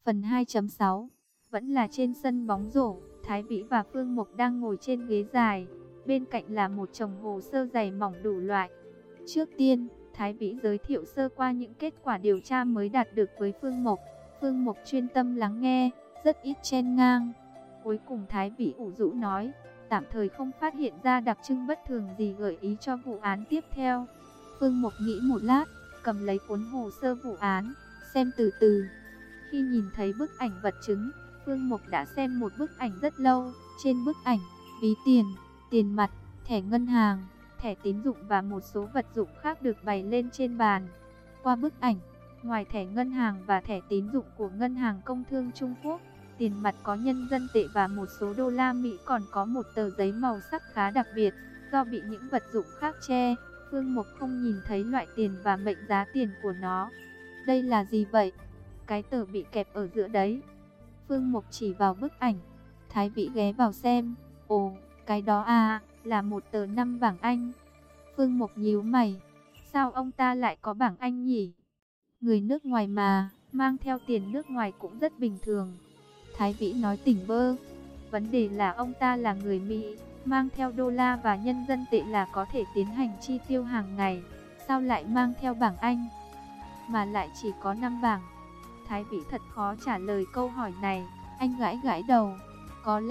Phần 2.6. Vẫn là trên sân bóng rổ, Thái Vĩ và Phương Mộc đang ngồi trên ghế dài, bên cạnh là một chồng hồ sơ dày mỏng đủ loại. Trước tiên, Thái Vĩ giới thiệu sơ qua những kết quả điều tra mới đạt được với Phương Mộc. Phương Mộc chuyên tâm lắng nghe, rất ít chen ngang. Cuối cùng Thái Vĩ ủ rũ nói, tạm thời không phát hiện ra đặc trưng bất thường gì gợi ý cho vụ án tiếp theo. Phương Mộc nghĩ một lát, cầm lấy cuốn hồ sơ vụ án, xem từ từ. Khi nhìn thấy bức ảnh vật chứng, Phương Mộc đã xem một bức ảnh rất lâu. Trên bức ảnh, ví tiền, tiền mặt, thẻ ngân hàng, thẻ tín dụng và một số vật dụng khác được bày lên trên bàn. Qua bức ảnh, ngoài thẻ ngân hàng và thẻ tín dụng của Ngân hàng Công thương Trung Quốc, tiền mặt có nhân dân tệ và một số đô la Mỹ, còn có một tờ giấy màu sắc khá đặc biệt. Do bị những vật dụng khác che, Phương Mộc không nhìn thấy loại tiền và mệnh giá tiền của nó. Đây là gì vậy? Cái tờ bị kẹp ở giữa đấy. Phương Mộc chỉ vào bức ảnh. Thái Vĩ ghé vào xem. Ồ, cái đó à, là một tờ 5 bảng Anh. Phương Mộc nhíu mày. Sao ông ta lại có bảng Anh nhỉ? Người nước ngoài mà, mang theo tiền nước ngoài cũng rất bình thường. Thái Vĩ nói tỉnh bơ. Vấn đề là ông ta là người Mỹ, mang theo đô la và nhân dân tệ là có thể tiến hành chi tiêu hàng ngày. Sao lại mang theo bảng Anh? Mà lại chỉ có 5 bảng. Thái Vĩ thật khó trả lời câu hỏi này. Anh gãi gãi đầu. Có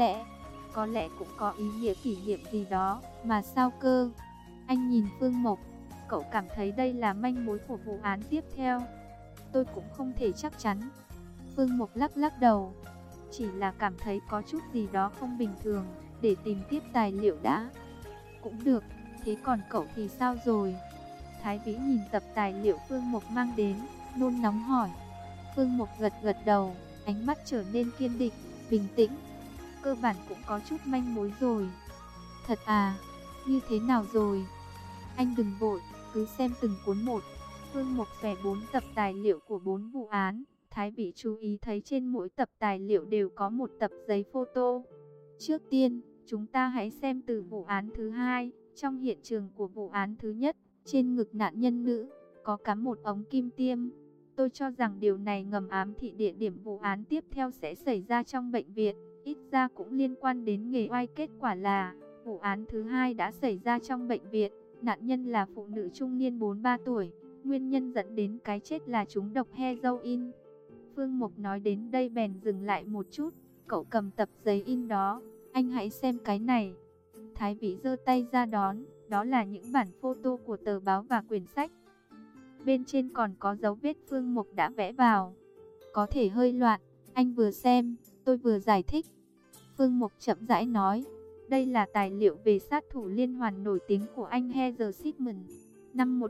lẽ cũng có ý nghĩa kỷ niệm gì đó. Mà sao cơ? Anh nhìn Phương Mộc. Cậu cảm thấy đây là manh mối của vụ án tiếp theo? Tôi cũng không thể chắc chắn. Phương Mộc lắc lắc đầu. Chỉ là cảm thấy có chút gì đó không bình thường. Để tìm tiếp tài liệu đã. Cũng được. Thế còn cậu thì sao rồi? Thái Vĩ nhìn tập tài liệu Phương Mộc mang đến, nôn nóng hỏi. Phương Mộc gật gật đầu, ánh mắt trở nên kiên định, bình tĩnh. Cơ bản cũng có chút manh mối rồi. Thật à? Như thế nào rồi? Anh đừng vội, cứ xem từng cuốn một. Phương Mộc xòe 4 tập tài liệu của 4 vụ án. Thái Vĩ chú ý thấy trên mỗi tập tài liệu đều có một tập giấy photo. Trước tiên, chúng ta hãy xem từ vụ án thứ hai. Trong hiện trường của vụ án thứ nhất, trên ngực nạn nhân nữ, có cắm một ống kim tiêm. Tôi cho rằng điều này ngầm ám thị địa điểm vụ án tiếp theo sẽ xảy ra trong bệnh viện. Ít ra cũng liên quan đến nghề oai. Kết quả là, vụ án thứ hai đã xảy ra trong bệnh viện. Nạn nhân là phụ nữ trung niên 43 tuổi. Nguyên nhân dẫn đến cái chết là trúng độc heroin. Phương Mộc nói đến đây bèn dừng lại một chút. Cậu cầm tập giấy in đó. Anh hãy xem cái này. Thái Vĩ giơ tay ra đón. Đó là những bản photo của tờ báo và quyển sách. Bên trên còn có dấu vết Phương Mộc đã vẽ vào. Có thể hơi loạn. Anh vừa xem, tôi vừa giải thích. Phương Mộc chậm rãi nói. Đây là tài liệu về sát thủ liên hoàn nổi tiếng của anh Heather Sidman. Năm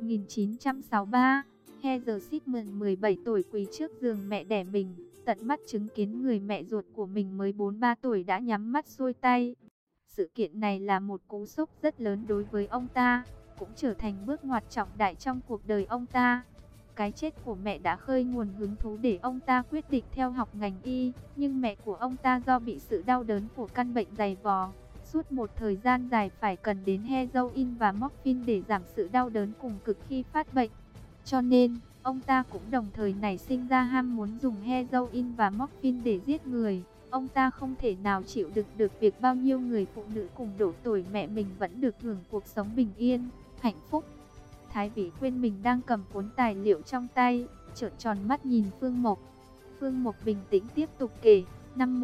1963, Heather Sidman 17 tuổi quỳ trước giường mẹ đẻ mình, tận mắt chứng kiến người mẹ ruột của mình mới 43 tuổi đã nhắm mắt xuôi tay. Sự kiện này là một cú sốc rất lớn đối với ông ta, cũng trở thành bước ngoặt trọng đại trong cuộc đời ông ta. Cái chết của mẹ đã khơi nguồn hứng thú để ông ta quyết định theo học ngành y, nhưng mẹ của ông ta do bị sự đau đớn của căn bệnh dày vò, suốt một thời gian dài phải cần đến heroin và morphine để giảm sự đau đớn cùng cực khi phát bệnh. Cho nên, ông ta cũng đồng thời nảy sinh ra ham muốn dùng heroin và morphine để giết người. Ông ta không thể nào chịu đựng được việc bao nhiêu người phụ nữ cùng độ tuổi mẹ mình vẫn được hưởng cuộc sống bình yên, hạnh phúc. Thái Vĩ quên mình đang cầm cuốn tài liệu trong tay, trợn tròn mắt nhìn Phương Mộc. Phương Mộc bình tĩnh tiếp tục kể. Năm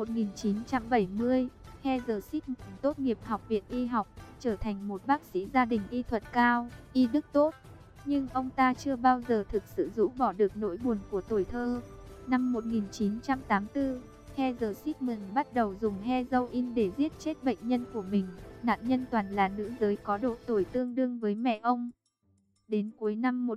1970, Heather Sidman tốt nghiệp học viện y học, trở thành một bác sĩ gia đình y thuật cao, y đức tốt. Nhưng ông ta chưa bao giờ thực sự rũ bỏ được nỗi buồn của tuổi thơ. Năm 1984, Heather Sidman bắt đầu dùng heroin để giết chết bệnh nhân của mình. Nạn nhân toàn là nữ giới có độ tuổi tương đương với mẹ ông. Đến cuối năm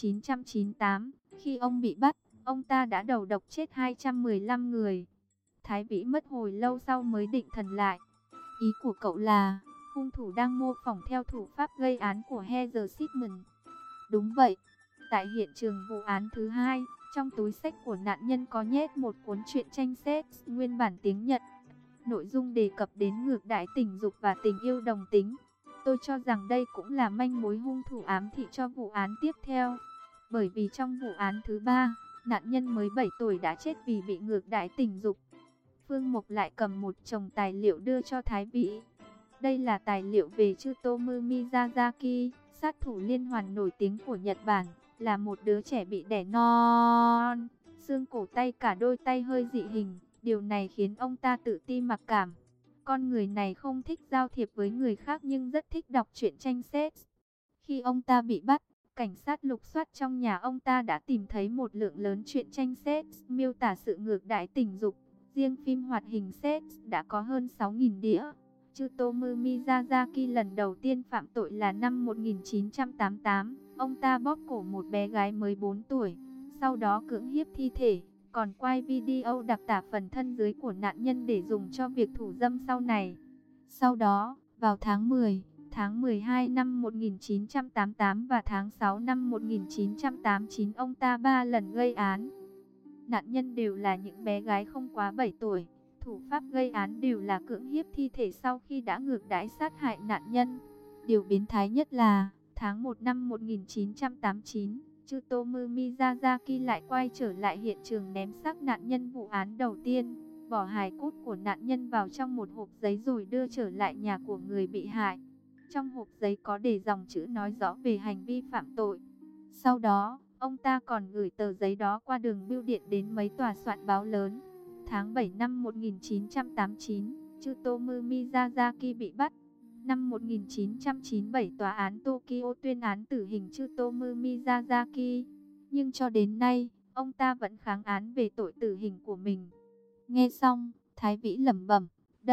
1998, khi ông bị bắt, ông ta đã đầu độc chết 215 người. Thái Vĩ mất hồi lâu sau mới định thần lại. Ý của cậu là, hung thủ đang mô phỏng theo thủ pháp gây án của Heather Sidman. Đúng vậy. Tại hiện trường vụ án thứ hai, trong túi xách của nạn nhân có nhét một cuốn truyện tranh sex nguyên bản tiếng Nhật. Nội dung đề cập đến ngược đãi tình dục và tình yêu đồng tính. Tôi cho rằng đây cũng là manh mối hung thủ ám thị cho vụ án tiếp theo. Bởi vì trong vụ án thứ ba, Nạn nhân mới 7 tuổi đã chết vì bị ngược đãi tình dục. Phương Mục lại cầm một chồng tài liệu đưa cho Thái Vĩ. Đây là tài liệu về Tsutomu Miyazaki, sát thủ liên hoàn nổi tiếng của Nhật Bản, là một đứa trẻ bị đẻ non, xương cổ tay cả đôi tay hơi dị hình. Điều này khiến ông ta tự ti mặc cảm. Con người này không thích giao thiệp với người khác nhưng rất thích đọc truyện tranh sex. Khi ông ta bị bắt, cảnh sát lục soát trong nhà ông ta đã tìm thấy một lượng lớn truyện tranh sex miêu tả sự ngược đãi tình dục. Riêng phim hoạt hình sex đã có hơn 6.000 đĩa. Tsutomu Miyazaki lần đầu tiên phạm tội là năm 1988. Ông ta bóp cổ một bé gái mới 4 tuổi, sau đó cưỡng hiếp thi thể, còn quay video đặc tả phần thân dưới của nạn nhân để dùng cho việc thủ dâm sau này. Sau đó, vào tháng 10, tháng 12 năm 1988 và tháng 6 năm 1989, ông ta 3 lần gây án. Nạn nhân đều là những bé gái không quá 7 tuổi. Thủ pháp gây án đều là cưỡng hiếp thi thể sau khi đã ngược đãi sát hại nạn nhân. Điều biến thái nhất là, tháng 1 năm 1989, Tsutomu Miyazaki lại quay trở lại hiện trường ném xác nạn nhân vụ án đầu tiên, bỏ hài cốt của nạn nhân vào trong một hộp giấy rồi đưa trở lại nhà của người bị hại. Trong hộp giấy có để dòng chữ nói rõ về hành vi phạm tội. Sau đó, ông ta còn gửi tờ giấy đó qua đường bưu điện đến mấy tòa soạn báo lớn. Tháng 7 năm 1989, Tsutomu Miyazaki bị bắt. Năm 1997, tòa án Tokyo tuyên án tử hình Tsutomu Miyazaki. Nhưng cho đến nay, ông ta vẫn kháng án về tội tử hình của mình. Nghe xong, Thái Vĩ lẩm bẩm,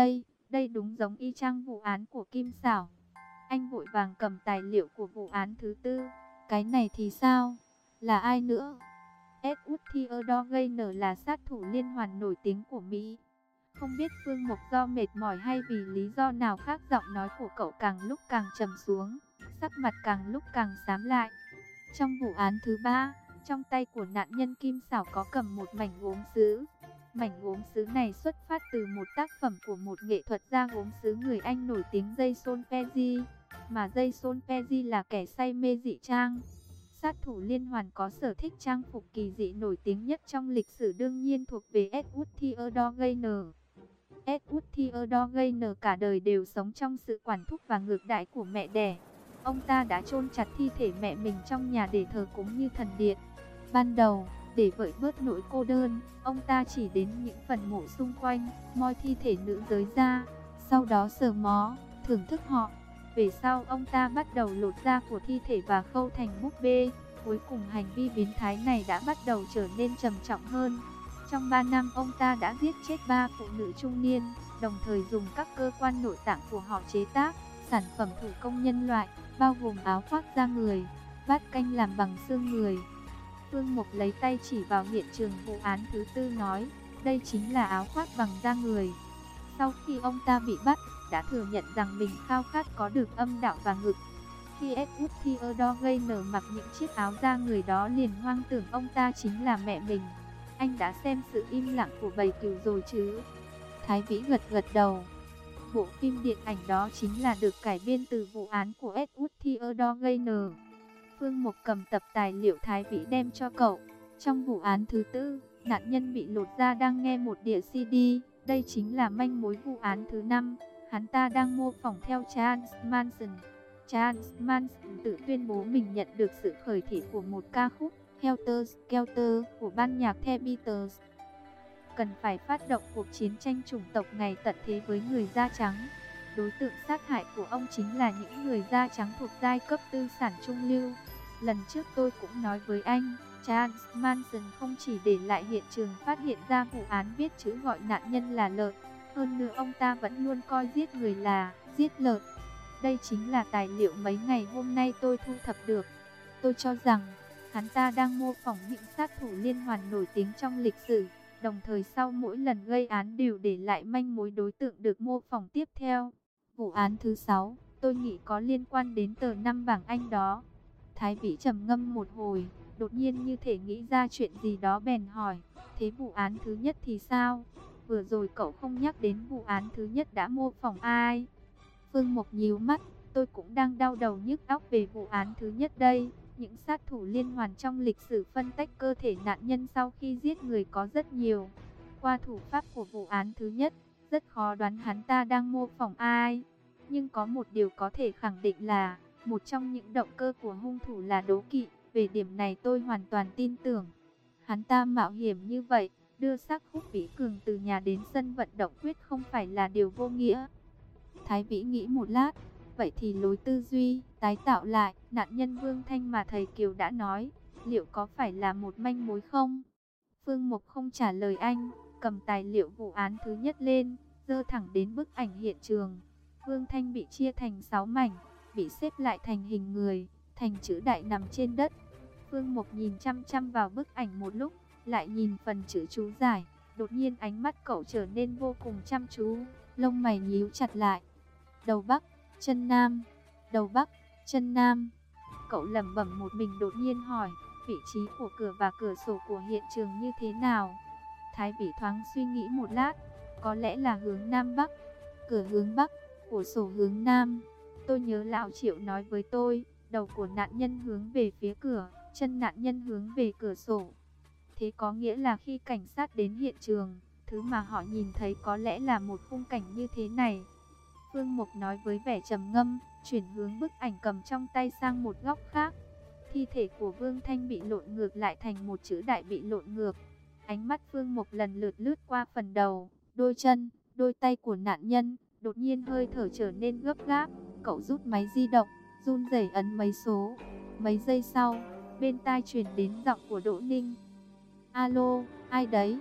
đây đúng giống y chang vụ án của Kim Xảo. Anh vội vàng cầm tài liệu của vụ án thứ tư. Cái này thì sao? Là ai nữa? Edward Theodore Gaynor là sát thủ liên hoàn nổi tiếng của Mỹ. Không biết Phương Mục do mệt mỏi hay vì lý do nào khác, giọng nói của cậu càng lúc càng trầm xuống, sắc mặt càng lúc càng xám lại. Trong vụ án thứ ba, trong tay của nạn nhân Kim Xảo có cầm một mảnh gốm sứ. Mảnh gốm sứ này xuất phát từ một tác phẩm của một nghệ thuật gia gốm sứ người Anh nổi tiếng Jason Pearce, mà Jason Pearce là kẻ say mê dị trang. Sát thủ liên hoàn có sở thích trang phục kỳ dị nổi tiếng nhất trong lịch sử đương nhiên thuộc về Edward Theodore Gaynor. Edward Theodore Gaynor cả đời đều sống trong sự quản thúc và ngược đãi của mẹ đẻ. Ông ta đã chôn chặt thi thể mẹ mình trong nhà để thờ cúng như thần điện. Ban đầu, để vơi bớt nỗi cô đơn, ông ta chỉ đến những phần mộ xung quanh, moi thi thể nữ giới ra, sau đó sờ mó, thưởng thức họ. Về sau ông ta bắt đầu lột da của thi thể và khâu thành búp bê. Cuối cùng hành vi biến thái này đã bắt đầu trở nên trầm trọng hơn. Trong 3 năm ông ta đã giết chết 3 phụ nữ trung niên, đồng thời dùng các cơ quan nội tạng của họ chế tác sản phẩm thủ công nhân loại, bao gồm áo khoác da người, bát canh làm bằng xương người. Phương Mục lấy tay chỉ vào hiện trường vụ án thứ tư nói, đây chính là áo khoác bằng da người. Sau khi ông ta bị bắt, đã thừa nhận rằng mình khao khát có được âm đạo và ngực. Khi Edward Theodore Gaynor mặc những chiếc áo da người đó liền hoang tưởng ông ta chính là mẹ mình. Anh đã xem sự im lặng của bầy cừu rồi chứ? Thái Vĩ gật gật đầu. Bộ phim điện ảnh đó chính là được cải biên từ vụ án của Edward Theodore Gaynor. Phương Mục cầm tập tài liệu Thái Vĩ đem cho cậu. Trong vụ án thứ tư, nạn nhân bị lột da đang nghe một đĩa CD. Đây chính là manh mối vụ án thứ 5. Hắn ta đang mô phỏng theo Charles Manson. Charles Manson tự tuyên bố mình nhận được sự khởi thị của một ca khúc Helter Skelter của ban nhạc The Beatles. Cần phải phát động cuộc chiến tranh chủng tộc ngày tận thế với người da trắng. Đối tượng sát hại của ông chính là những người da trắng thuộc giai cấp tư sản trung lưu. Lần trước tôi cũng nói với anh, Charles Manson không chỉ để lại hiện trường phát hiện ra vụ án viết chữ gọi nạn nhân là lợn. Hơn nữa ông ta vẫn luôn coi giết người là giết lợn. Đây chính là tài liệu mấy ngày hôm nay tôi thu thập được. Tôi cho rằng, hắn ta đang mô phỏng những sát thủ liên hoàn nổi tiếng trong lịch sử. Đồng thời sau mỗi lần gây án đều để lại manh mối đối tượng được mô phỏng tiếp theo. Vụ án thứ 6, tôi nghĩ có liên quan đến tờ 5 bảng Anh đó. Thái Vĩ trầm ngâm một hồi, đột nhiên như thể nghĩ ra chuyện gì đó bèn hỏi, thế vụ án thứ nhất thì sao? Vừa rồi cậu không nhắc đến vụ án thứ nhất đã mô phỏng ai? Phương Mục nhíu mắt, tôi cũng đang đau đầu nhức óc về vụ án thứ nhất đây, Những sát thủ liên hoàn trong lịch sử phân tách cơ thể nạn nhân sau khi giết người có rất nhiều. Qua thủ pháp của vụ án thứ nhất, rất khó đoán hắn ta đang mô phỏng ai. Nhưng có một điều có thể khẳng định là, một trong những động cơ của hung thủ là đố kỵ. Về điểm này tôi hoàn toàn tin tưởng. Hắn ta mạo hiểm như vậy, đưa xác Khúc Vĩ Cường từ nhà đến sân vận động quyết không phải là điều vô nghĩa. Thái Vĩ nghĩ một lát, vậy thì lối tư duy, tái tạo lại, nạn nhân Vương Thanh mà thầy Kiều đã nói, liệu có phải là một manh mối không? Phương Mục không trả lời anh, cầm tài liệu vụ án thứ nhất lên, giơ thẳng đến bức ảnh hiện trường. Vương Thanh bị chia thành 6 mảnh, bị xếp lại thành hình người, thành chữ đại nằm trên đất. Phương Mục nhìn chăm chăm vào bức ảnh một lúc, lại nhìn phần chữ chú giải, đột nhiên ánh mắt cậu trở nên vô cùng chăm chú, lông mày nhíu chặt lại. Đầu Bắc, chân Nam, đầu Bắc, chân Nam. Cậu lẩm bẩm một mình, đột nhiên hỏi, vị trí của cửa và cửa sổ của hiện trường như thế nào? Thái Vĩ thoáng suy nghĩ một lát, có lẽ là hướng Nam Bắc, cửa hướng Bắc, cửa sổ hướng Nam. Tôi nhớ lão Triệu nói với tôi, đầu của nạn nhân hướng về phía cửa, chân nạn nhân hướng về cửa sổ. Thế có nghĩa là khi cảnh sát đến hiện trường, thứ mà họ nhìn thấy có lẽ là một khung cảnh như thế này. Phương Mục nói với vẻ trầm ngâm, chuyển hướng bức ảnh cầm trong tay sang một góc khác. Thi thể của Vương Thanh bị lộn ngược lại thành một chữ đại bị lộn ngược. Ánh mắt Phương Mục lần lượt lướt qua phần đầu, đôi chân, đôi tay của nạn nhân, đột nhiên hơi thở trở nên gấp gáp. Cậu rút máy di động, run rẩy ấn mấy số. Mấy giây sau, bên tai truyền đến giọng của Đỗ Ninh. Alo, ai đấy?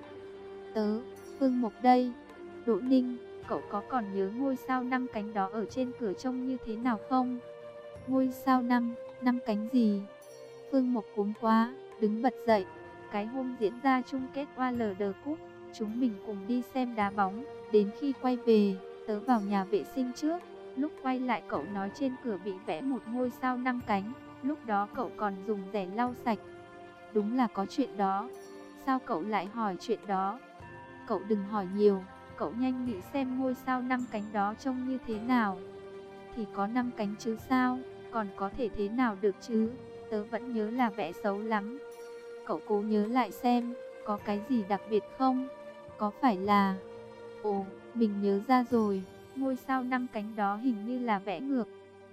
Tớ, Phương Mục đây. Đỗ Ninh, cậu có còn nhớ ngôi sao 5 cánh đó ở trên cửa trông như thế nào không? Ngôi sao 5 cánh gì? Phương Mục cuống quá, đứng bật dậy. Cái hôm diễn ra chung kết OLD Cup, chúng mình cùng đi xem đá bóng. Đến khi quay về, tớ vào nhà vệ sinh trước. Lúc quay lại cậu nói trên cửa bị vẽ một ngôi sao 5 cánh. Lúc đó cậu còn dùng rẻ lau sạch. Đúng là có chuyện đó. Sao cậu lại hỏi chuyện đó? Cậu đừng hỏi nhiều, cậu nhanh nghĩ xem ngôi sao 5 cánh đó trông như thế nào. Thì có 5 cánh chứ sao, còn có thể thế nào được chứ? Tớ vẫn nhớ là vẽ xấu lắm. Cậu cố nhớ lại xem, có cái gì đặc biệt không? Có phải là... Ồ, mình nhớ ra rồi, ngôi sao 5 cánh đó hình như là vẽ ngược.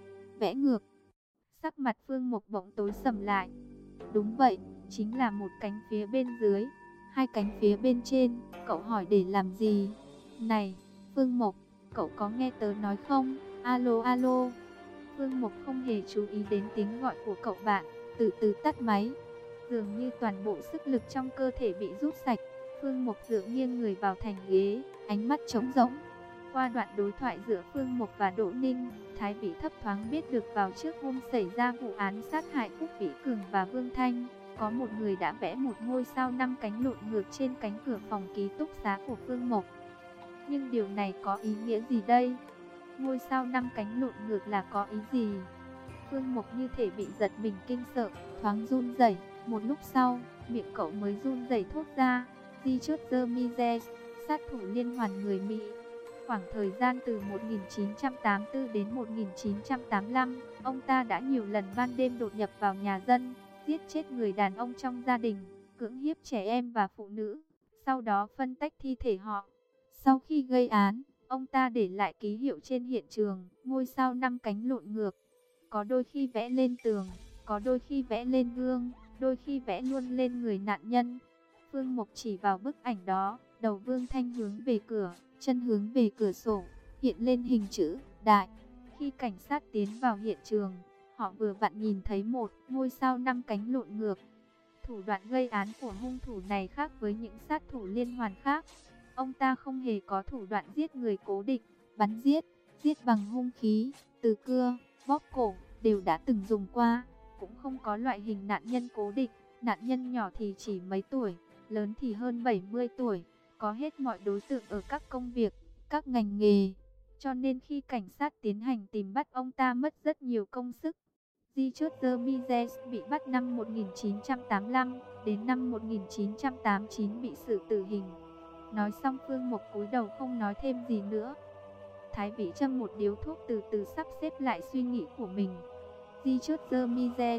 Vẽ ngược? Sắc mặt Phương Mục bỗng tối sầm lại. Đúng vậy, chính là một cánh phía bên dưới, 2 cánh phía bên trên. Cậu hỏi để làm gì? Này, Phương Mục, cậu có nghe tớ nói không? Alo alo. Phương Mục không hề chú ý đến tiếng gọi của cậu bạn, từ từ tắt máy. Dường như toàn bộ sức lực trong cơ thể bị rút sạch, Phương Mục dựa nghiêng người vào thành ghế, ánh mắt trống rỗng. Qua đoạn đối thoại giữa Phương Mục và Đỗ Ninh, Thái Vĩ thấp thoáng biết được vào trước hôm xảy ra vụ án sát hại Khúc Vĩ Cường và Vương Thanh, có một người đã vẽ một ngôi sao 5 cánh lộn ngược trên cánh cửa phòng ký túc xá của Phương Mục. Nhưng điều này có ý nghĩa gì đây? Ngôi sao 5 cánh lộn ngược là có ý gì? Phương Mục như thể bị giật mình kinh sợ, thoáng run rẩy. Một lúc sau, miệng cậu mới run rẩy thốt ra, Richard Ramirez, sát thủ liên hoàn người Mỹ. Khoảng thời gian từ 1984 đến 1985, ông ta đã nhiều lần ban đêm đột nhập vào nhà dân, giết chết người đàn ông trong gia đình, cưỡng hiếp trẻ em và phụ nữ, sau đó phân tách thi thể họ. Sau khi gây án, ông ta để lại ký hiệu trên hiện trường, ngôi sao 5 cánh lộn ngược. Có đôi khi vẽ lên tường, có đôi khi vẽ lên gương, đôi khi vẽ luôn lên người nạn nhân. Phương Mục chỉ vào bức ảnh đó, đầu Vương Thanh hướng về cửa, chân hướng về cửa sổ, hiện lên hình chữ đại. Khi cảnh sát tiến vào hiện trường, họ vừa vặn nhìn thấy một ngôi sao 5 cánh lộn ngược. Thủ đoạn gây án của hung thủ này khác với những sát thủ liên hoàn khác. Ông ta không hề có thủ đoạn giết người cố định, bắn giết, giết bằng hung khí, từ cưa, bóp cổ, đều đã từng dùng qua. Cũng không có loại hình nạn nhân cố định, nạn nhân nhỏ thì chỉ mấy tuổi, lớn thì hơn 70 tuổi, có hết mọi đối tượng ở các công việc, các ngành nghề. Cho nên khi cảnh sát tiến hành tìm bắt ông ta mất rất nhiều công sức. Richard Ramirez bị bắt năm 1985, đến năm 1989 bị xử tử hình. Nói xong Phương Mục cúi đầu không nói thêm gì nữa. Thái Vĩ châm một điếu thuốc từ từ sắp xếp lại suy nghĩ của mình. Richard Ramirez,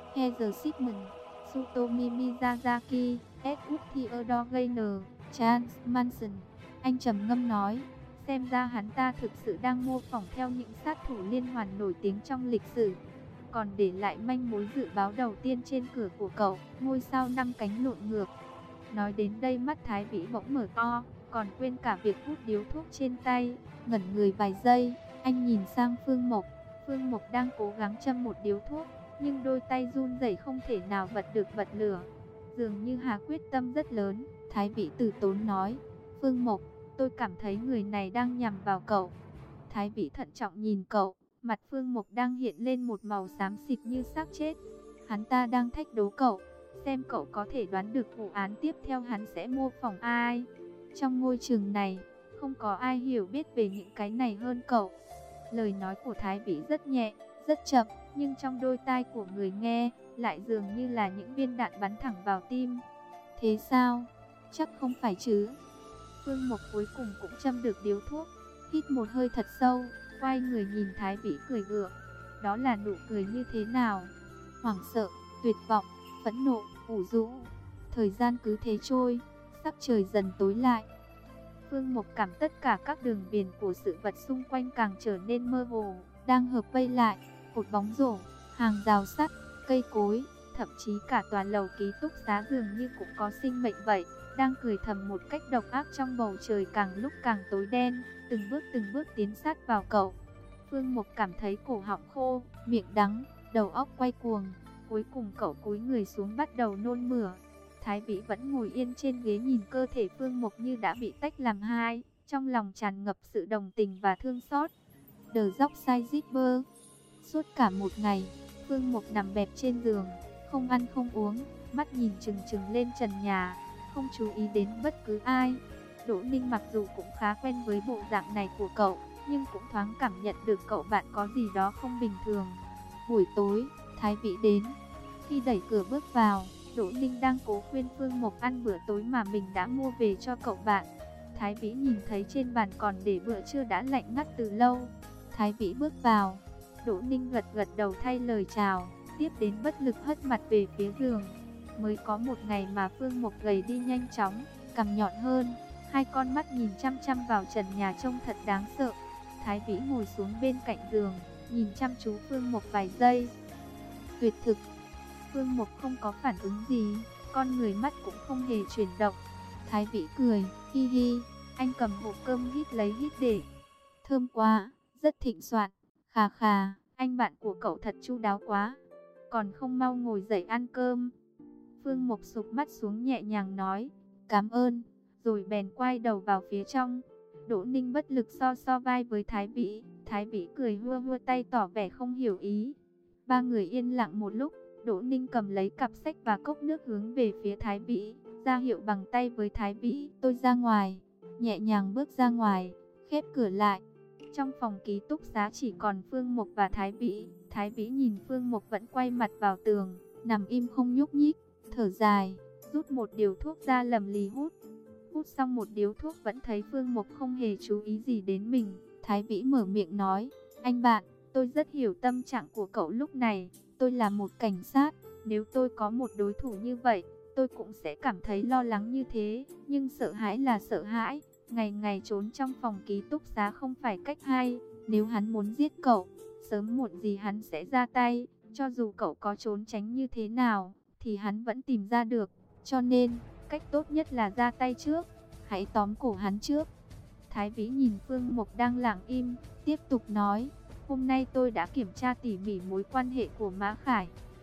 Heather Shipman, Tsutomi Miyazaki, Edward Theodore Gaynor, Charles Manson. Anh trầm ngâm nói, xem ra hắn ta thực sự đang mô phỏng theo những sát thủ liên hoàn nổi tiếng trong lịch sử. Còn để lại manh mối dự báo đầu tiên trên cửa của cậu, ngôi sao 5 cánh lộn ngược. Nói đến đây mắt Thái Vĩ bỗng mở to, còn quên cả việc hút điếu thuốc trên tay. Ngẩn người vài giây, anh nhìn sang Phương Mộc. Phương Mộc đang cố gắng châm một điếu thuốc, nhưng đôi tay run rẩy không thể nào bật được bật lửa. Dường như hà quyết tâm rất lớn. Thái Vĩ từ tốn nói, Phương Mộc, tôi cảm thấy người này đang nhằm vào cậu. Thái Vĩ thận trọng nhìn cậu, mặt Phương Mộc đang hiện lên một màu xám xịt như xác chết. Hắn ta đang thách đố cậu, xem cậu có thể đoán được vụ án tiếp theo hắn sẽ mô phỏng ai. Trong ngôi trường này, không có ai hiểu biết về những cái này hơn cậu. Lời nói của Thái Vĩ rất nhẹ, rất chậm, nhưng trong đôi tai của người nghe, lại dường như là những viên đạn bắn thẳng vào tim. Thế sao? Chắc không phải chứ? Phương Mộc cuối cùng cũng châm được điếu thuốc, hít một hơi thật sâu, quay người nhìn Thái Vĩ cười gượng. Đó là nụ cười như thế nào? Hoảng sợ, tuyệt vọng, phẫn nộ, ủ rũ. Thời gian cứ thế trôi, sắc trời dần tối lại. Phương Mộc cảm tất cả các đường viền của sự vật xung quanh càng trở nên mơ hồ, đang hợp vây lại, cột bóng rổ, hàng rào sắt, cây cối, thậm chí cả tòa lầu ký túc xá dường như cũng có sinh mệnh vậy, đang cười thầm một cách độc ác trong bầu trời càng lúc càng tối đen, từng bước tiến sát vào cậu. Phương Mộc cảm thấy cổ họng khô, miệng đắng, đầu óc quay cuồng, cuối cùng cậu cúi người xuống bắt đầu nôn mửa. Thái Vĩ vẫn ngồi yên trên ghế nhìn cơ thể Phương Mộc như đã bị tách làm hai, trong lòng tràn ngập sự đồng tình và thương xót. The Yorkshire Ripper. Suốt cả một ngày, Phương Mộc nằm bẹp trên giường, không ăn không uống, mắt nhìn chừng chừng lên trần nhà, không chú ý đến bất cứ ai. Đỗ Ninh mặc dù cũng khá quen với bộ dạng này của cậu, nhưng cũng thoáng cảm nhận được cậu bạn có gì đó không bình thường. Buổi tối, Thái Vĩ đến. Khi đẩy cửa bước vào, Đỗ Ninh đang cố khuyên Phương Mộc ăn bữa tối mà mình đã mua về cho cậu bạn. Thái Vĩ nhìn thấy trên bàn còn để bữa trưa đã lạnh ngắt từ lâu. Thái Vĩ bước vào, Đỗ Ninh gật gật đầu thay lời chào, tiếp đến bất lực hất mặt về phía giường. Mới có một ngày mà Phương Mộc gầy đi nhanh chóng, cằm nhọn hơn, hai con mắt nhìn chăm chăm vào trần nhà trông thật đáng sợ. Thái Vĩ ngồi xuống bên cạnh giường, nhìn chăm chú Phương Mộc vài giây. Tuyệt thực. Phương Mộc không có phản ứng gì, con người mắt cũng không hề chuyển động. Thái Vĩ cười, hi hi, anh cầm hộp cơm hít lấy hít để. Thơm quá, rất thịnh soạn, khà khà, anh bạn của cậu thật chu đáo quá. Còn không mau ngồi dậy ăn cơm. Phương Mộc sụp mắt xuống nhẹ nhàng nói, cảm ơn, rồi bèn quay đầu vào phía trong. Đỗ Ninh bất lực so vai với Thái Vĩ. Thái Vĩ cười hua hua tay tỏ vẻ không hiểu ý. Ba người yên lặng một lúc. Đỗ Ninh cầm lấy cặp sách và cốc nước hướng về phía Thái Vĩ, ra hiệu bằng tay với Thái Vĩ, tôi ra ngoài, nhẹ nhàng bước ra ngoài, khép cửa lại. Trong phòng ký túc xá chỉ còn Phương Mộc và Thái Vĩ. Thái Vĩ nhìn Phương Mộc vẫn quay mặt vào tường, nằm im không nhúc nhích, thở dài, rút một điếu thuốc ra lầm lì hút. Hút xong một điếu thuốc vẫn thấy Phương Mộc không hề chú ý gì đến mình. Thái Vĩ mở miệng nói, anh bạn, tôi rất hiểu tâm trạng của cậu lúc này. Tôi là một cảnh sát, nếu tôi có một đối thủ như vậy, tôi cũng sẽ cảm thấy lo lắng như thế. Nhưng sợ hãi là sợ hãi, ngày ngày trốn trong phòng ký túc xá không phải cách hay. Nếu hắn muốn giết cậu, sớm muộn gì hắn sẽ ra tay. Cho dù cậu có trốn tránh như thế nào, thì hắn vẫn tìm ra được. Cho nên, cách tốt nhất là ra tay trước, hãy tóm cổ hắn trước. Thái Vĩ nhìn Phương Mộc đang lặng im, tiếp tục nói. Hôm nay tôi đã kiểm tra tỉ mỉ mối quan hệ của Mã Khải.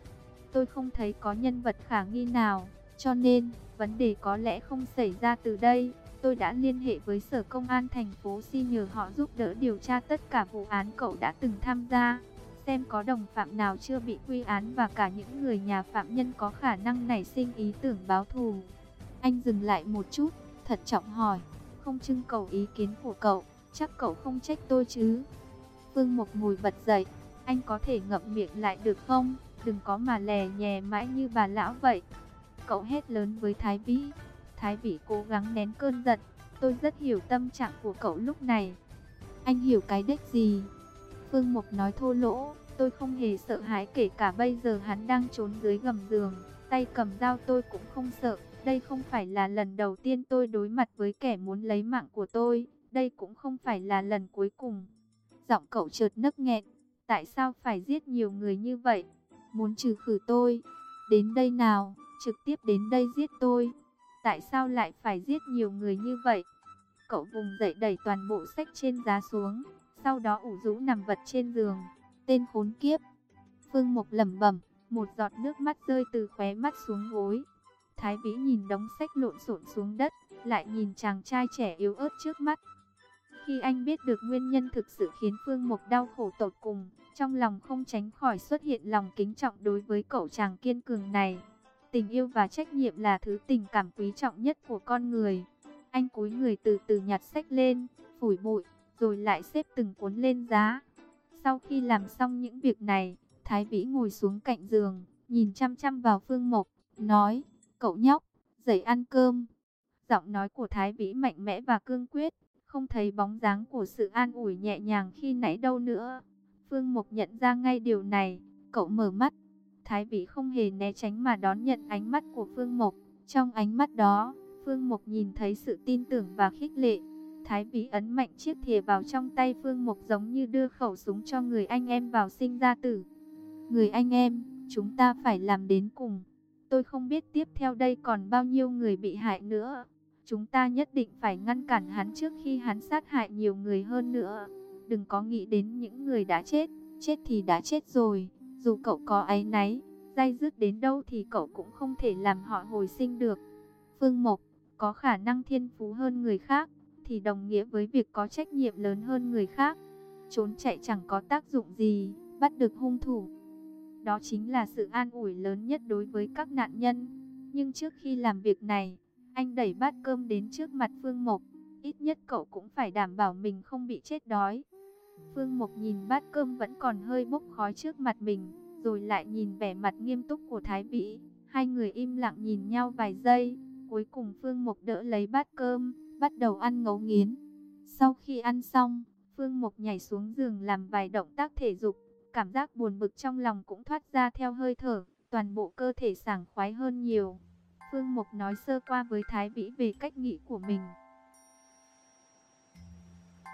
Tôi không thấy có nhân vật khả nghi nào, cho nên vấn đề có lẽ không xảy ra từ đây. Tôi đã liên hệ với Sở Công an thành phố Si nhờ họ giúp đỡ điều tra tất cả vụ án cậu đã từng tham gia, xem có đồng phạm nào chưa bị quy án và cả những người nhà phạm nhân có khả năng nảy sinh ý tưởng báo thù. Anh dừng lại một chút, thận trọng hỏi, không trưng cầu ý kiến của cậu, chắc cậu không trách tôi chứ? Phương Mộc ngồi bật dậy, anh có thể ngậm miệng lại được không? Đừng có mà lè nhè mãi như bà lão vậy. Cậu hét lớn với Thái Vĩ. Thái Vĩ cố gắng nén cơn giận. Tôi rất hiểu tâm trạng của cậu lúc này. Anh hiểu cái đếch gì? Phương Mộc nói thô lỗ. Tôi không hề sợ hãi, kể cả bây giờ hắn đang trốn dưới gầm giường, tay cầm dao tôi cũng không sợ. Đây không phải là lần đầu tiên tôi đối mặt với kẻ muốn lấy mạng của tôi, đây cũng không phải là lần cuối cùng. Giọng cậu chợt nấc nghẹn, tại sao phải giết nhiều người như vậy? Muốn trừ khử tôi? Đến đây nào, trực tiếp đến đây giết tôi. Tại sao lại phải giết nhiều người như vậy? Cậu vùng dậy đẩy toàn bộ sách trên giá xuống, sau đó ủ rũ nằm vật trên giường. Tên khốn kiếp. Phương Mục lẩm bẩm, một giọt nước mắt rơi từ khóe mắt xuống gối. Thái Vĩ nhìn đống sách lộn xộn xuống đất, lại nhìn chàng trai trẻ yếu ớt trước mắt. Khi anh biết được nguyên nhân thực sự khiến Phương Mục đau khổ tột cùng, trong lòng không tránh khỏi xuất hiện lòng kính trọng đối với cậu chàng kiên cường này. Tình yêu và trách nhiệm là thứ tình cảm quý trọng nhất của con người. Anh cúi người từ từ nhặt sách lên, phủi bụi, rồi lại xếp từng cuốn lên giá. Sau khi làm xong những việc này, Thái Vĩ ngồi xuống cạnh giường, nhìn chăm chăm vào Phương Mộc, nói, cậu nhóc, dậy ăn cơm. Giọng nói của Thái Vĩ mạnh mẽ và cương quyết, không thấy bóng dáng của sự an ủi nhẹ nhàng khi nãy đâu nữa. Phương Mộc nhận ra ngay điều này, cậu mở mắt. Thái Vĩ không hề né tránh mà đón nhận ánh mắt của Phương Mộc. Trong ánh mắt đó, Phương Mộc nhìn thấy sự tin tưởng và khích lệ. Thái Vĩ ấn mạnh chiếc thìa vào trong tay Phương Mộc giống như đưa khẩu súng cho người anh em vào sinh ra tử. Người anh em, chúng ta phải làm đến cùng. Tôi không biết tiếp theo đây còn bao nhiêu người bị hại nữa. Chúng ta nhất định phải ngăn cản hắn trước khi hắn sát hại nhiều người hơn nữa. Đừng có nghĩ đến những người đã chết, chết thì đã chết rồi. Dù cậu có áy náy, day dứt đến đâu thì cậu cũng không thể làm họ hồi sinh được. Phương Mộc có khả năng thiên phú hơn người khác, thì đồng nghĩa với việc có trách nhiệm lớn hơn người khác. Trốn chạy chẳng có tác dụng gì, bắt được hung thủ. Đó chính là sự an ủi lớn nhất đối với các nạn nhân. Nhưng trước khi làm việc này, anh đẩy bát cơm đến trước mặt Phương Mộc. Ít nhất cậu cũng phải đảm bảo mình không bị chết đói. Phương Mộc nhìn bát cơm vẫn còn hơi bốc khói trước mặt mình, rồi lại nhìn vẻ mặt nghiêm túc của Thái Vĩ. Hai người im lặng nhìn nhau vài giây. Cuối cùng Phương Mộc đỡ lấy bát cơm, bắt đầu ăn ngấu nghiến. Sau khi ăn xong, Phương Mộc nhảy xuống giường làm vài động tác thể dục. Cảm giác buồn bực trong lòng cũng thoát ra theo hơi thở, toàn bộ cơ thể sảng khoái hơn nhiều. Phương Mộc nói sơ qua với Thái Vĩ về cách nghĩ của mình.